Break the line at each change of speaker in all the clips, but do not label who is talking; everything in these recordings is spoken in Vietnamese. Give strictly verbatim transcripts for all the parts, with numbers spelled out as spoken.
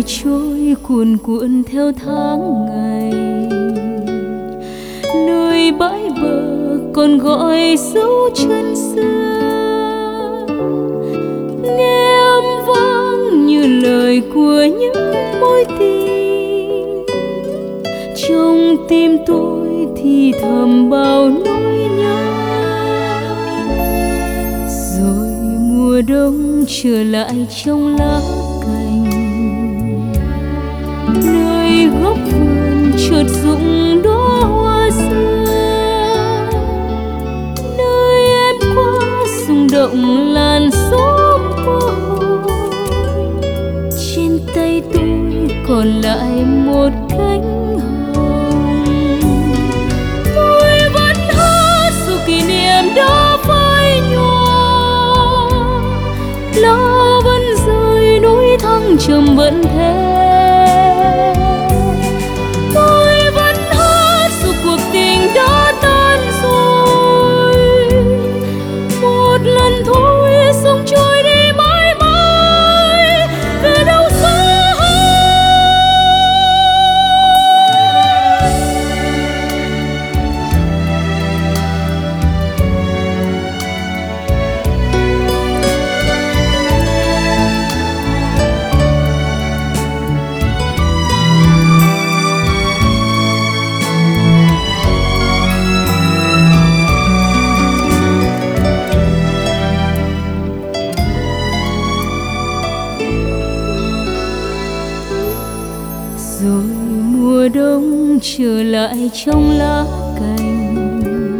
đời trôi cuồn cuộn theo tháng ngày, nơi bãi bờ còn gọi dấu chân xưa, nghe âm vang như lời của những mối tình. Trong tim tôi thì thầm bao nỗi nhớ, rồi mùa đông trở lại trong lá cành, nơi góc vườn chợt rụng đóa hoa xưa, nơi em qua rung động làn gió mơ hồ. Trên tay tôi còn lại một cánh hồng, tôi vẫn hát dù kỷ niệm đó phai nhòa, lá vẫn rơi núi thăng trầm vẫn thế. Tôi vẫn hát dù cuộc tình đã tan rồi, một lần thôi sông trôi đi mãi mãi về đâu xa. Rồi mùa đông trở lại trong lá cành,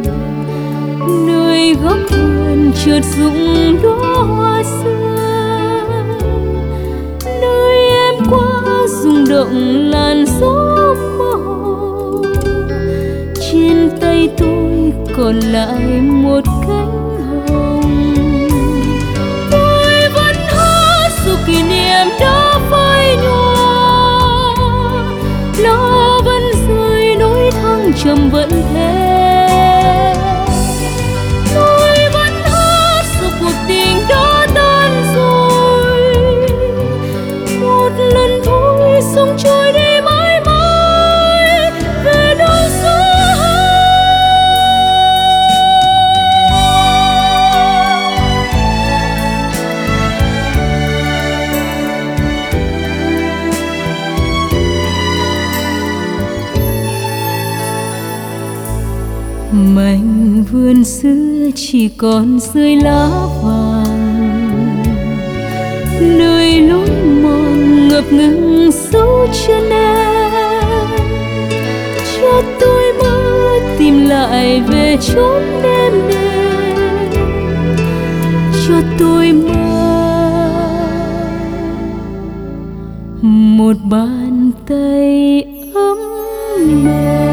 nơi góc vườn chợt rụng đóa hoa xưa, nơi em qua rung động làn gió mơ hồ. Trên tay tôi còn lại một cánh hồng, tôi vẫn hát dù kỷ niệm đã phai nhòa, lá vẫn rơi núi thăng trầm vẫn thế. Tôi vẫn hát dù cuộc tình đã tan rồi, một lần thôi sông trôi đi mãi mãi về đâu xa. Mảnh vườn xưa chỉ còn rơi lá vàng, nơi lối mòn ngập ngừng dấu chân em. Cho tôi mơ tìm lại về chốn đêm đêm, cho tôi mơ một bàn tay ấm mềm.